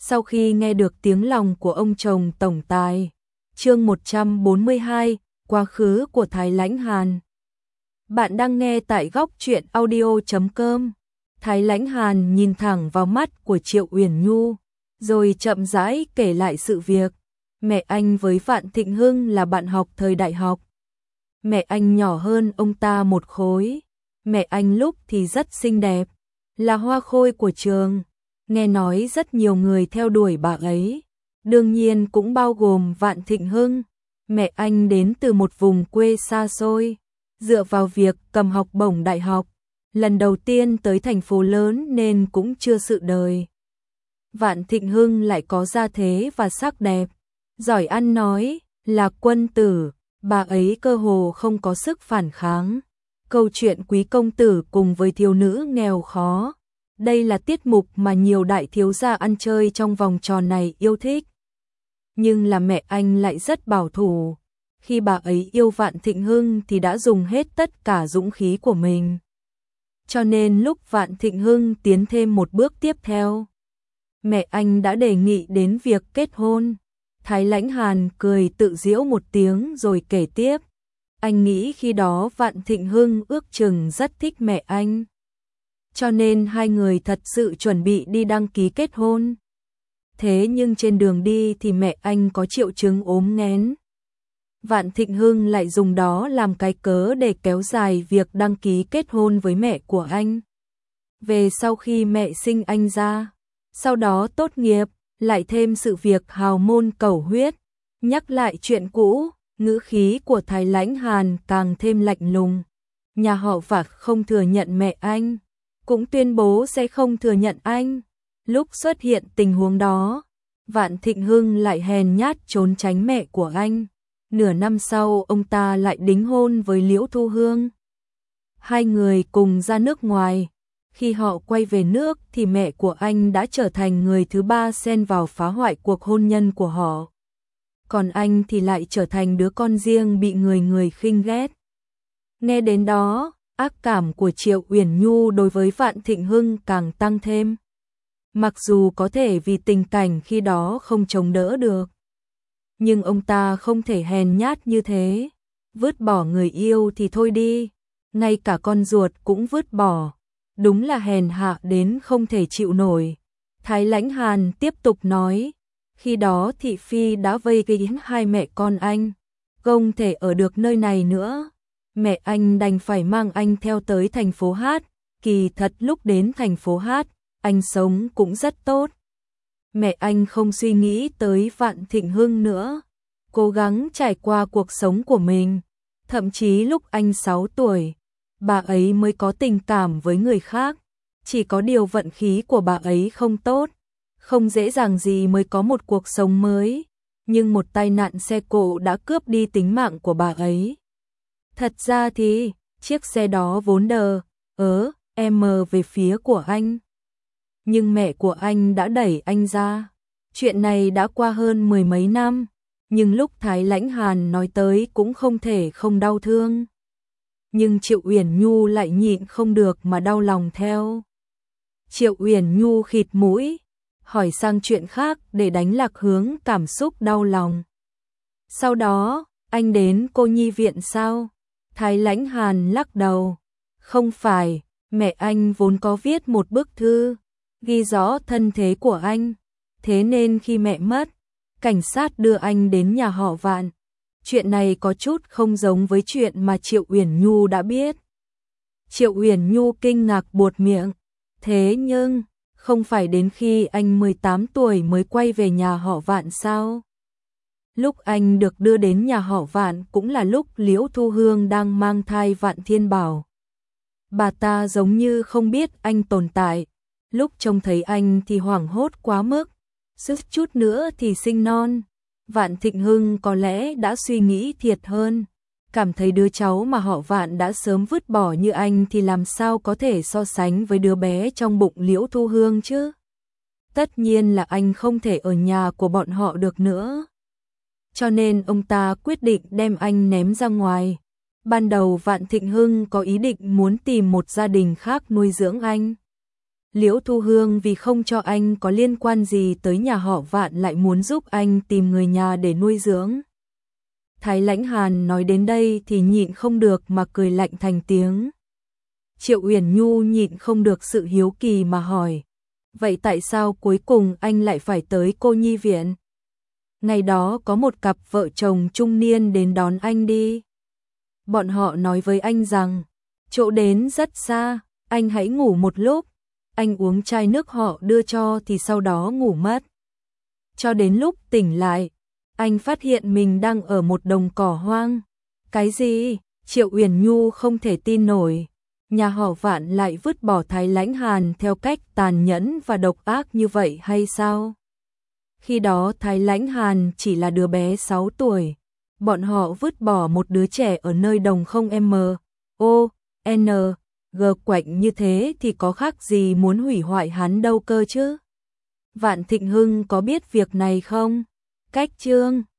Sau khi nghe được tiếng lòng của ông chồng tổng tài. Chương 142, quá khứ của Thái Lãnh Hàn. Bạn đang nghe tại góc truyện audio.com. Thái Lãnh Hàn nhìn thẳng vào mắt của Triệu Uyển Nhu, rồi chậm rãi kể lại sự việc. Mẹ anh với Vạn Thịnh Hưng là bạn học thời đại học. Mẹ anh nhỏ hơn ông ta một khối. Mẹ anh lúc thì rất xinh đẹp, là hoa khôi của trường. Nghe nói rất nhiều người theo đuổi bà ấy, đương nhiên cũng bao gồm Vạn Thịnh Hưng. Mẹ anh đến từ một vùng quê xa xôi, dựa vào việc cầm học bổng đại học, lần đầu tiên tới thành phố lớn nên cũng chưa sự đời. Vạn Thịnh Hưng lại có gia thế và sắc đẹp, giỏi ăn nói, là quân tử, bà ấy cơ hồ không có sức phản kháng. Câu chuyện quý công tử cùng với thiếu nữ nghèo khó, đây là tiết mục mà nhiều đại thiếu gia ăn chơi trong vòng tròn này yêu thích. Nhưng là mẹ anh lại rất bảo thủ. Khi bà ấy yêu Vạn Thịnh Hưng thì đã dùng hết tất cả dũng khí của mình. Cho nên lúc Vạn Thịnh Hưng tiến thêm một bước tiếp theo, mẹ anh đã đề nghị đến việc kết hôn. Thái Lãnh Hàn cười tự giễu một tiếng rồi kể tiếp. Anh nghĩ khi đó Vạn Thịnh Hưng ước chừng rất thích mẹ anh, cho nên hai người thật sự chuẩn bị đi đăng ký kết hôn. Thế nhưng trên đường đi thì mẹ anh có triệu chứng ốm nghén. Vạn Thịnh Hưng lại dùng đó làm cái cớ để kéo dài việc đăng ký kết hôn với mẹ của anh. Về sau khi mẹ sinh anh ra, sau đó tốt nghiệp, lại thêm sự việc hào môn cầu huyết. Nhắc lại chuyện cũ, ngữ khí của Thái Lãnh Hàn càng thêm lạnh lùng. Nhà họ Vạn không thừa nhận mẹ anh, cũng tuyên bố sẽ không thừa nhận anh. Lúc xuất hiện tình huống đó, Vạn Thịnh Hưng lại hèn nhát trốn tránh mẹ của anh. Nửa năm sau ông ta lại đính hôn với Liễu Thu Hương. Hai người cùng ra nước ngoài. Khi họ quay về nước thì mẹ của anh đã trở thành người thứ ba xen vào phá hoại cuộc hôn nhân của họ. Còn anh thì lại trở thành đứa con riêng bị người người khinh ghét. Nghe đến đó, ác cảm của Triệu Uyển Nhu đối với Vạn Thịnh Hưng càng tăng thêm. Mặc dù có thể vì tình cảnh khi đó không chống đỡ được, nhưng ông ta không thể hèn nhát như thế. Vứt bỏ người yêu thì thôi đi, ngay cả con ruột cũng vứt bỏ. Đúng là hèn hạ đến không thể chịu nổi. Thái Lãnh Hàn tiếp tục nói, khi đó thị phi đã vây kín hai mẹ con anh, không thể ở được nơi này nữa. Mẹ anh đành phải mang anh theo tới thành phố Hát. Kỳ thật lúc đến thành phố Hát, anh sống cũng rất tốt. Mẹ anh không suy nghĩ tới Vạn Thịnh Hưng nữa, cố gắng trải qua cuộc sống của mình. Thậm chí lúc anh 6 tuổi, bà ấy mới có tình cảm với người khác. Chỉ có điều vận khí của bà ấy không tốt, không dễ dàng gì mới có một cuộc sống mới. Nhưng một tai nạn xe cộ đã cướp đi tính mạng của bà ấy. Thật ra thì, chiếc xe đó vốn về phía của anh. Nhưng mẹ của anh đã đẩy anh ra. Chuyện này đã qua hơn 10 mấy năm, nhưng lúc Thái Lãnh Hàn nói tới cũng không thể không đau thương. Nhưng Triệu Uyển Nhu lại nhịn không được mà đau lòng theo. Triệu Uyển Nhu khịt mũi, hỏi sang chuyện khác để đánh lạc hướng cảm xúc đau lòng. Sau đó, anh đến cô nhi viện sao? Thái Lãnh Hàn lắc đầu. Không phải, mẹ anh vốn có viết một bức thư, ghi rõ thân thế của anh. Thế nên khi mẹ mất, cảnh sát đưa anh đến nhà họ Vạn. Chuyện này có chút không giống với chuyện mà Triệu Uyển Nhu đã biết. Triệu Uyển Nhu kinh ngạc buột miệng. Thế nhưng, không phải đến khi anh 18 tuổi mới quay về nhà họ Vạn sao? Lúc anh được đưa đến nhà họ Vạn cũng là lúc Liễu Thu Hương đang mang thai Vạn Thiên Bảo. Bà ta giống như không biết anh tồn tại. Lúc trông thấy anh thì hoảng hốt quá mức, suýt chút nữa thì sinh non. Vạn Thịnh Hưng có lẽ đã suy nghĩ thiệt hơn, cảm thấy đứa cháu mà họ Vạn đã sớm vứt bỏ như anh thì làm sao có thể so sánh với đứa bé trong bụng Liễu Thu Hương chứ. Tất nhiên là anh không thể ở nhà của bọn họ được nữa. Cho nên ông ta quyết định đem anh ném ra ngoài. Ban đầu Vạn Thịnh Hưng có ý định muốn tìm một gia đình khác nuôi dưỡng anh. Liễu Thu Hương vì không cho anh có liên quan gì tới nhà họ Vạn lại muốn giúp anh tìm người nhà để nuôi dưỡng. Thái Lãnh Hàn nói đến đây thì nhịn không được mà cười lạnh thành tiếng. Triệu Uyển Nhu nhịn không được sự hiếu kỳ mà hỏi, vậy tại sao cuối cùng anh lại phải tới cô nhi viện? Ngày đó có một cặp vợ chồng trung niên đến đón anh đi. Bọn họ nói với anh rằng, chỗ đến rất xa, anh hãy ngủ một lúc. Anh uống chai nước họ đưa cho thì sau đó ngủ mất. Cho đến lúc tỉnh lại, anh phát hiện mình đang ở một đồng cỏ hoang. Cái gì? Triệu Uyển Nhu không thể tin nổi. Nhà họ Vạn lại vứt bỏ Thái Lãnh Hàn theo cách tàn nhẫn và độc ác như vậy hay sao? Khi đó Thái Lãnh Hàn chỉ là đứa bé 6 tuổi. Bọn họ vứt bỏ một đứa trẻ ở nơi đồng không M.O.N. G quạnh như thế thì có khác gì muốn hủy hoại hắn đâu cơ chứ? Vạn Thịnh Hưng có biết việc này không? Cách chương